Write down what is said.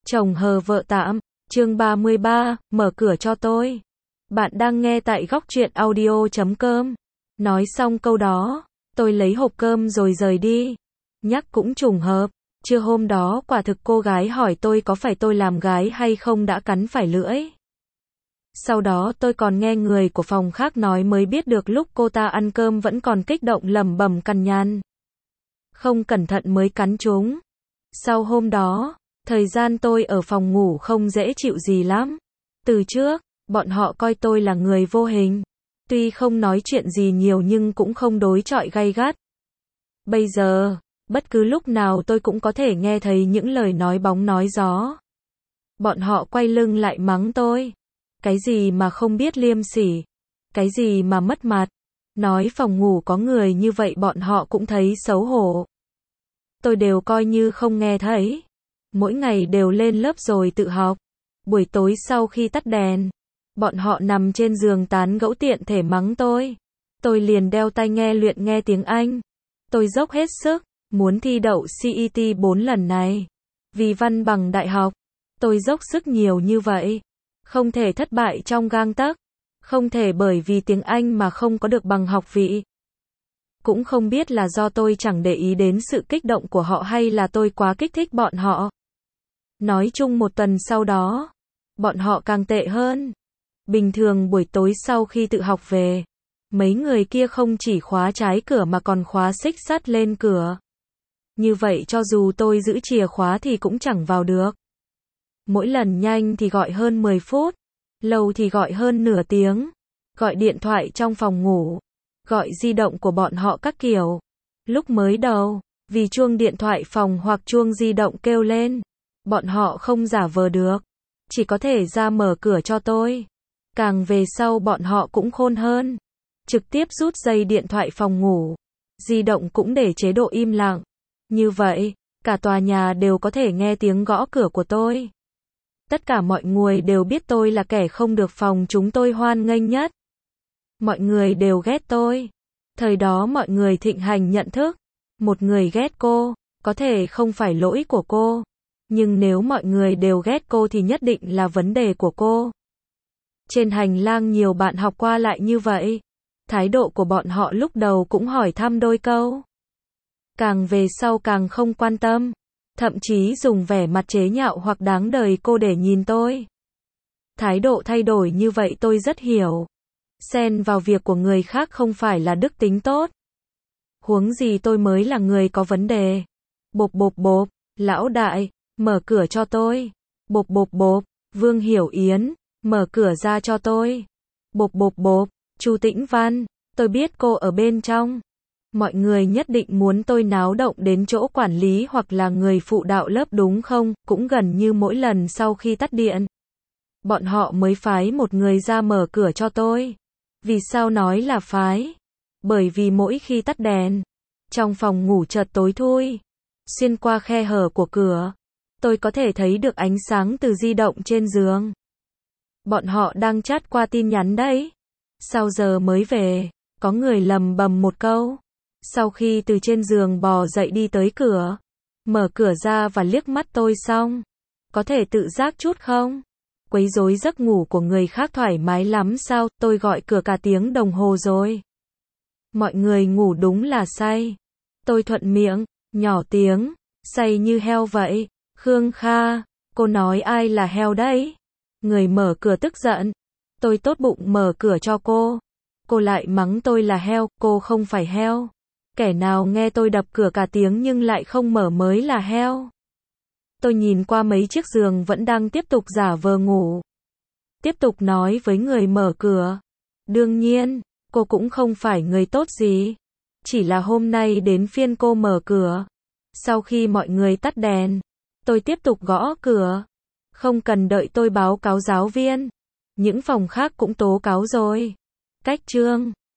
Chồng hờ vợ tạm, chương 33, mở cửa cho tôi. Bạn đang nghe tại góc truyện audio.com. Nói xong câu đó, tôi lấy hộp cơm rồi rời đi. Nhắc cũng trùng hợp, trưa hôm đó quả thực cô gái hỏi tôi có phải tôi làm gái hay không đã cắn phải lưỡi. Sau đó tôi còn nghe người của phòng khác nói mới biết được lúc cô ta ăn cơm vẫn còn kích động lẩm bẩm cằn nhằn. Không cẩn thận mới cắn trúng. Sau hôm đó, thời gian tôi ở phòng ngủ không dễ chịu gì lắm. Từ trước, bọn họ coi tôi là người vô hình. Tuy không nói chuyện gì nhiều nhưng cũng không đối chọi gay gắt. Bây giờ, bất cứ lúc nào tôi cũng có thể nghe thấy những lời nói bóng nói gió. Bọn họ quay lưng lại mắng tôi. Cái gì mà không biết liêm sỉ. Cái gì mà mất mặt. Nói phòng ngủ có người như vậy bọn họ cũng thấy xấu hổ. Tôi đều coi như không nghe thấy. Mỗi ngày đều lên lớp rồi tự học. Buổi tối sau khi tắt đèn, bọn họ nằm trên giường tán gẫu tiện thể mắng tôi. Tôi liền đeo tai nghe luyện nghe tiếng Anh. Tôi dốc hết sức, muốn thi đậu CET 4 lần này. Vì văn bằng đại học, tôi dốc sức nhiều như vậy. Không thể thất bại trong gang tấc. Không thể bởi vì tiếng Anh mà không có được bằng học vị. Cũng không biết là do tôi chẳng để ý đến sự kích động của họ hay là tôi quá kích thích bọn họ. Nói chung một tuần sau đó, bọn họ càng tệ hơn. Bình thường buổi tối sau khi tự học về, mấy người kia không chỉ khóa trái cửa mà còn khóa xích sắt lên cửa. Như vậy cho dù tôi giữ chìa khóa thì cũng chẳng vào được. Mỗi lần nhanh thì gọi hơn 10 phút, lâu thì gọi hơn nửa tiếng. Gọi điện thoại trong phòng ngủ, gọi di động của bọn họ các kiểu. Lúc mới đầu, vì chuông điện thoại phòng hoặc chuông di động kêu lên, bọn họ không giả vờ được, chỉ có thể ra mở cửa cho tôi. Càng về sau bọn họ cũng khôn hơn, trực tiếp rút dây điện thoại phòng ngủ, di động cũng để chế độ im lặng. Như vậy, cả tòa nhà đều có thể nghe tiếng gõ cửa của tôi. Tất cả mọi người đều biết tôi là kẻ không được phòng chúng tôi hoan nghênh nhất. Mọi người đều ghét tôi. Thời đó mọi người thịnh hành nhận thức. Một người ghét cô, có thể không phải lỗi của cô. Nhưng nếu mọi người đều ghét cô thì nhất định là vấn đề của cô. Trên hành lang nhiều bạn học qua lại như vậy. Thái độ của bọn họ lúc đầu cũng hỏi thăm đôi câu. Càng về sau càng không quan tâm. Thậm chí dùng vẻ mặt chế nhạo hoặc đáng đời cô để nhìn tôi. Thái độ thay đổi như vậy tôi rất hiểu. Xen vào việc của người khác không phải là đức tính tốt. Huống gì tôi mới là người có vấn đề. Bộp bộp bộp, lão đại, mở cửa cho tôi. Bộp bộp bộp, Vương Hiểu Yến, mở cửa ra cho tôi. Bộp bộp bộp, Chu Tĩnh Văn, tôi biết cô ở bên trong. Mọi người nhất định muốn tôi náo động đến chỗ quản lý hoặc là người phụ đạo lớp đúng không? Cũng gần như mỗi lần sau khi tắt điện, bọn họ mới phái một người ra mở cửa cho tôi. Vì sao nói là phái? Bởi vì mỗi khi tắt đèn, trong phòng ngủ chợt tối thui. Xuyên qua khe hở của cửa, tôi có thể thấy được ánh sáng từ di động trên giường. Bọn họ đang chat qua tin nhắn đấy. Sau giờ mới về, có người lầm bầm một câu. Sau khi từ trên giường bò dậy đi tới cửa, mở cửa ra và liếc mắt tôi xong. Có thể tự giác chút không? Quấy rối giấc ngủ của người khác thoải mái lắm sao? Tôi gọi cửa cả tiếng đồng hồ rồi. Mọi người ngủ đúng là say. Tôi thuận miệng, nhỏ tiếng, say như heo vậy. Khương Kha, cô nói ai là heo đấy? Người mở cửa tức giận. Tôi tốt bụng mở cửa cho cô. Cô lại mắng tôi là heo, cô không phải heo. Kẻ nào nghe tôi đập cửa cả tiếng nhưng lại không mở mới là heo. Tôi nhìn qua mấy chiếc giường vẫn đang tiếp tục giả vờ ngủ. Tiếp tục nói với người mở cửa. Đương nhiên, cô cũng không phải người tốt gì. Chỉ là hôm nay đến phiên cô mở cửa. Sau khi mọi người tắt đèn, tôi tiếp tục gõ cửa. Không cần đợi tôi báo cáo giáo viên. Những phòng khác cũng tố cáo rồi. Cách chương